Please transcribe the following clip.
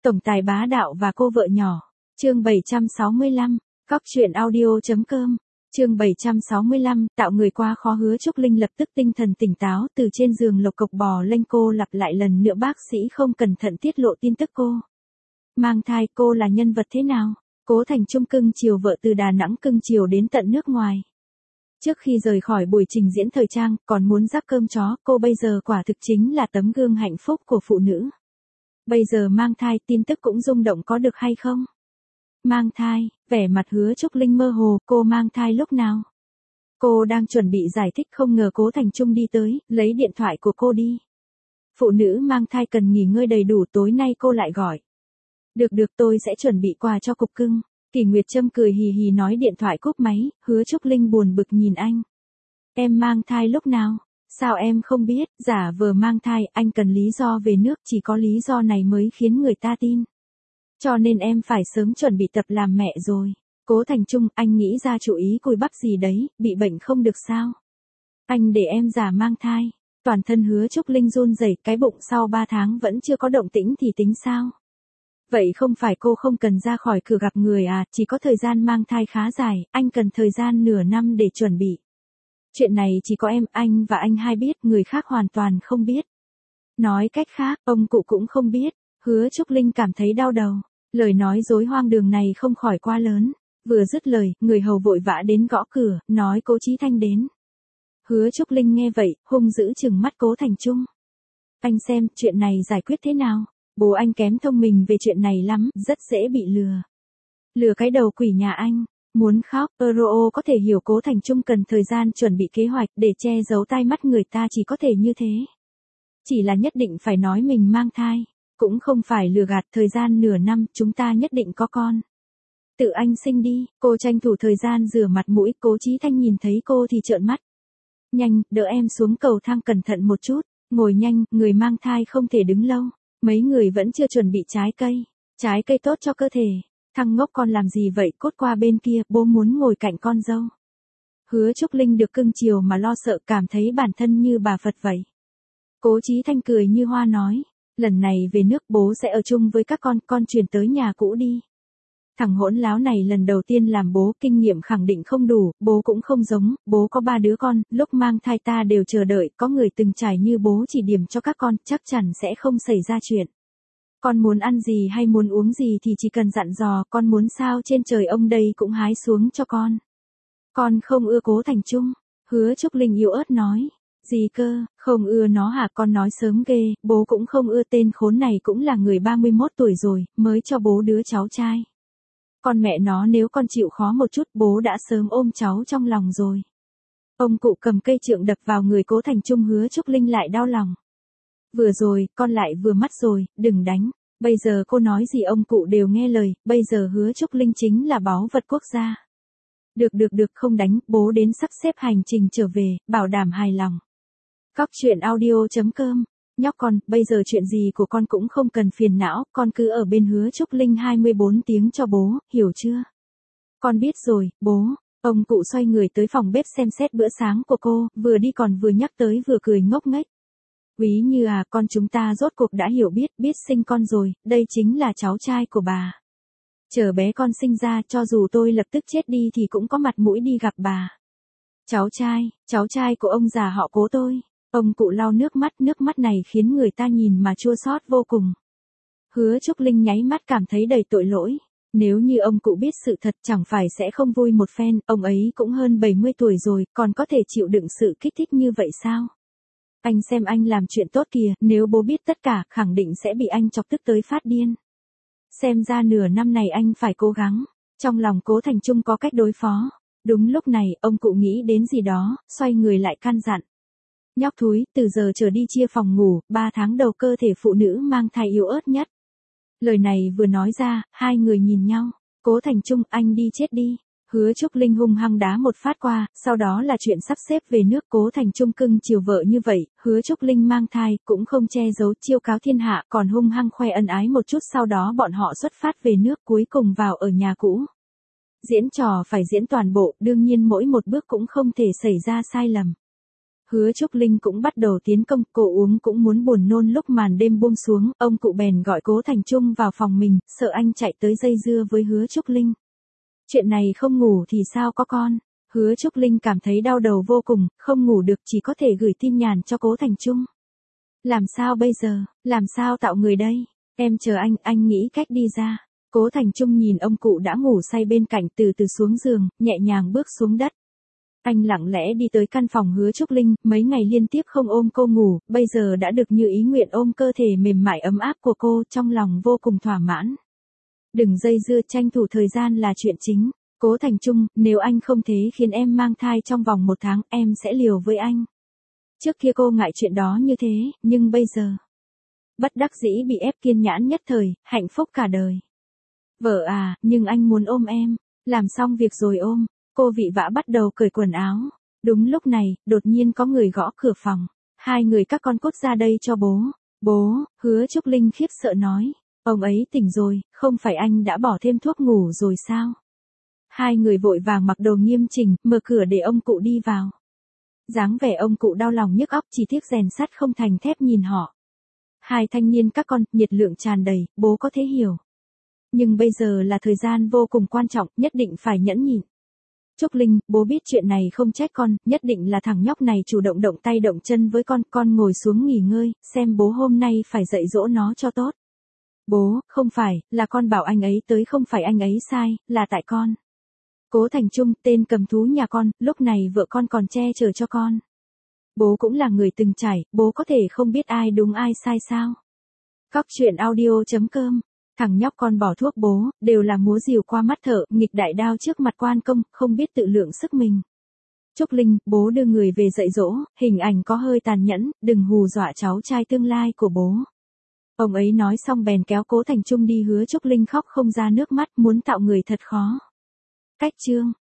Tổng tài bá đạo và cô vợ nhỏ. Chương 765. Cóc truyện audio.com. Chương 765, tạo người quá khó. Hứa Trúc Linh lập tức tinh thần tỉnh táo, từ trên giường lộc cộc bò lên. Cô lặp lại lần nữa bác sĩ không cẩn thận tiết lộ tin tức cô mang thai. Cô là nhân vật thế nào? Cố Thành Trung cưng chiều vợ từ Đà Nẵng cưng chiều đến tận nước ngoài. Trước khi rời khỏi buổi trình diễn thời trang, còn muốn rắc cơm chó. Cô bây giờ quả thực chính là tấm gương hạnh phúc của phụ nữ. Bây giờ mang thai, tin tức cũng rung động, có được hay không? Mang thai, vẻ mặt Hứa Trúc Linh mơ hồ. Cô mang thai lúc nào? Cô đang chuẩn bị giải thích, không ngờ Cố Thành Trung đi tới, lấy điện thoại của cô đi. Phụ nữ mang thai cần nghỉ ngơi đầy đủ, tối nay cô lại gọi. Được, tôi sẽ chuẩn bị quà cho cục cưng. Kỷ Nguyệt Trâm cười hì hì nói. Điện thoại cúp máy, Hứa Trúc Linh buồn bực nhìn anh. Em mang thai lúc nào? Sao em không biết? Giả vờ mang thai, anh cần lý do về nước, chỉ có lý do này mới khiến người ta tin. Cho nên em phải sớm chuẩn bị tập làm mẹ rồi. Cố Thành Trung, anh nghĩ ra chủ ý cùi bắp gì đấy, bị bệnh không được sao? Anh để em giả mang thai. Toàn thân Hứa Trúc Linh run rẩy, cái bụng sau 3 tháng vẫn chưa có động tĩnh thì tính sao? Vậy không phải cô không cần ra khỏi cửa gặp người à, chỉ có thời gian mang thai khá dài, anh cần thời gian nửa năm để chuẩn bị. Chuyện này chỉ có em, anh và anh hai biết, người khác hoàn toàn không biết. Nói cách khác, ông cụ cũng không biết. Hứa Trúc Linh cảm thấy đau đầu. Lời nói dối hoang đường này không khỏi quá lớn. Vừa dứt lời, người hầu vội vã đến gõ cửa, nói Cố Chí Thanh đến. Hứa Trúc Linh nghe vậy, hung dữ trừng mắt Cố Thành Trung. Anh xem, chuyện này giải quyết thế nào? Bố anh kém thông minh về chuyện này lắm, rất dễ bị lừa. Lừa cái đầu quỷ nhà anh. Muốn khóc, Euro có thể hiểu Cố Thành Trung cần thời gian chuẩn bị kế hoạch để che giấu tai mắt người ta, chỉ có thể như thế. Chỉ là nhất định phải nói mình mang thai. Cũng không phải lừa gạt, thời gian nửa năm, chúng ta nhất định có con. Tự anh sinh đi. Cô tranh thủ thời gian rửa mặt mũi. Cố Chí Thanh nhìn thấy cô thì trợn mắt. Nhanh, đỡ em xuống cầu thang cẩn thận một chút. Ngồi nhanh, người mang thai không thể đứng lâu. Mấy người vẫn chưa chuẩn bị trái cây. Trái cây tốt cho cơ thể. Thằng ngốc con làm gì vậy, cốt qua bên kia, bố muốn ngồi cạnh con dâu. Hứa Trúc Linh được cưng chiều mà lo sợ, cảm thấy bản thân như bà Phật vậy. Cố Chí Thanh cười như hoa nói. Lần này về nước bố sẽ ở chung với các con chuyển tới nhà cũ đi. Thằng hỗn láo này lần đầu tiên làm bố, kinh nghiệm khẳng định không đủ, bố cũng không giống, bố có 3 đứa con, lúc mang thai ta đều chờ đợi, có người từng trải như bố chỉ điểm cho các con, chắc chắn sẽ không xảy ra chuyện. Con muốn ăn gì hay muốn uống gì thì chỉ cần dặn dò, con muốn sao trên trời ông đây cũng hái xuống cho con. Con không ưa Cố Thành Trung. Hứa Trúc Linh yếu ớt nói. Gì cơ, không ưa nó hả? Con nói sớm ghê, bố cũng không ưa, tên khốn này cũng là người 31 tuổi rồi, mới cho bố đứa cháu trai. Con mẹ nó, nếu con chịu khó một chút, bố đã sớm ôm cháu trong lòng rồi. Ông cụ cầm cây trượng đập vào người Cố Thành Trung. Hứa Trúc Linh lại đau lòng. Vừa rồi, con lại vừa mắt rồi, đừng đánh. Bây giờ cô nói gì ông cụ đều nghe lời, bây giờ Hứa Trúc Linh chính là báu vật quốc gia. Được, không đánh, bố đến sắp xếp hành trình trở về, bảo đảm hài lòng. Cóc truyện audio.com. Nhóc con, bây giờ chuyện gì của con cũng không cần phiền não, con cứ ở bên Hứa Trúc Linh 24 tiếng cho bố, hiểu chưa? Con biết rồi, bố. Ông cụ xoay người tới phòng bếp xem xét bữa sáng của cô, vừa đi còn vừa nhắc tới vừa cười ngốc nghếch. Quý Như à, con chúng ta rốt cuộc đã hiểu biết sinh con rồi, đây chính là cháu trai của bà. Chờ bé con sinh ra, cho dù tôi lập tức chết đi thì cũng có mặt mũi đi gặp bà. Cháu trai của ông già họ Cố tôi. Ông cụ lau nước mắt này khiến người ta nhìn mà chua xót vô cùng. Hứa Trúc Linh nháy mắt cảm thấy đầy tội lỗi. Nếu như ông cụ biết sự thật chẳng phải sẽ không vui một phen, ông ấy cũng hơn 70 tuổi rồi, còn có thể chịu đựng sự kích thích như vậy sao? Anh xem anh làm chuyện tốt kìa, nếu bố biết tất cả, khẳng định sẽ bị anh chọc tức tới phát điên. Xem ra nửa năm này anh phải cố gắng. Trong lòng Cố Thành Trung có cách đối phó. Đúng lúc này, ông cụ nghĩ đến gì đó, xoay người lại căn dặn. Nhóc thúi, từ giờ trở đi chia phòng ngủ, 3 tháng đầu cơ thể phụ nữ mang thai yếu ớt nhất. Lời này vừa nói ra, hai người nhìn nhau. Cố Thành Trung, anh đi chết đi. Hứa Trúc Linh hung hăng đá một phát qua, sau đó là chuyện sắp xếp về nước. Cố Thành Trung cưng chiều vợ như vậy, Hứa Trúc Linh mang thai, cũng không che giấu, chiêu cáo thiên hạ, còn hung hăng khoe ân ái một chút, sau đó bọn họ xuất phát về nước, cuối cùng vào ở nhà cũ. Diễn trò phải diễn toàn bộ, đương nhiên mỗi một bước cũng không thể xảy ra sai lầm. Hứa Trúc Linh cũng bắt đầu tiến công, cô uống cũng muốn buồn nôn. Lúc màn đêm buông xuống, ông cụ bèn gọi Cố Thành Trung vào phòng mình, sợ anh chạy tới dây dưa với Hứa Trúc Linh. Chuyện này không ngủ thì sao có con? Hứa Trúc Linh cảm thấy đau đầu vô cùng, không ngủ được, chỉ có thể gửi tin nhắn cho Cố Thành Trung. Làm sao bây giờ, làm sao tạo người đây? Em chờ anh nghĩ cách đi ra. Cố Thành Trung nhìn ông cụ đã ngủ say bên cạnh, từ từ xuống giường, nhẹ nhàng bước xuống đất. Anh lặng lẽ đi tới căn phòng Hứa Trúc Linh, mấy ngày liên tiếp không ôm cô ngủ, bây giờ đã được như ý nguyện ôm cơ thể mềm mại ấm áp của cô, trong lòng vô cùng thỏa mãn. Đừng dây dưa, tranh thủ thời gian là chuyện chính. Cố Thành Trung, nếu anh không thế khiến em mang thai trong vòng 1 tháng, em sẽ liều với anh. Trước kia cô ngại chuyện đó như thế, nhưng bây giờ, bất đắc dĩ bị ép, kiên nhẫn nhất thời, hạnh phúc cả đời. Vợ à, nhưng anh muốn ôm em. Làm xong việc rồi ôm. Cô vội vã bắt đầu cởi quần áo. Đúng lúc này, đột nhiên có người gõ cửa phòng. Hai người các con cút ra đây cho bố. Bố, Hứa Trúc Linh khiếp sợ nói. Ông ấy tỉnh rồi, không phải anh đã bỏ thêm thuốc ngủ rồi sao? Hai người vội vàng mặc đồ nghiêm chỉnh, mở cửa để ông cụ đi vào. Dáng vẻ ông cụ đau lòng nhức óc, chỉ tiếc rèn sắt không thành thép nhìn họ. Hai thanh niên các con, nhiệt lượng tràn đầy, bố có thể hiểu. Nhưng bây giờ là thời gian vô cùng quan trọng, nhất định phải nhẫn nhịn. Trúc Linh, bố biết chuyện này không trách con, nhất định là thằng nhóc này chủ động động tay động chân với con ngồi xuống nghỉ ngơi, xem bố hôm nay phải dạy dỗ nó cho tốt. Bố, không phải, là con bảo anh ấy tới, không phải anh ấy sai, là tại con. Cố Thành Trung, tên cầm thú nhà con, lúc này vợ con còn che chở cho con. Bố cũng là người từng trải, bố có thể không biết ai đúng ai sai sao? Cóc truyện audio.com. Thằng nhóc con bỏ thuốc bố, đều là múa rìu qua mắt thợ, nghịch đại đao trước mặt quan công, không biết tự lượng sức mình. Trúc Linh, bố đưa người về dạy dỗ, hình ảnh có hơi tàn nhẫn, đừng hù dọa cháu trai tương lai của bố. Ông ấy nói xong bèn kéo Cố Thành Trung đi. Hứa Trúc Linh khóc không ra nước mắt, muốn tạo người thật khó. Cách chương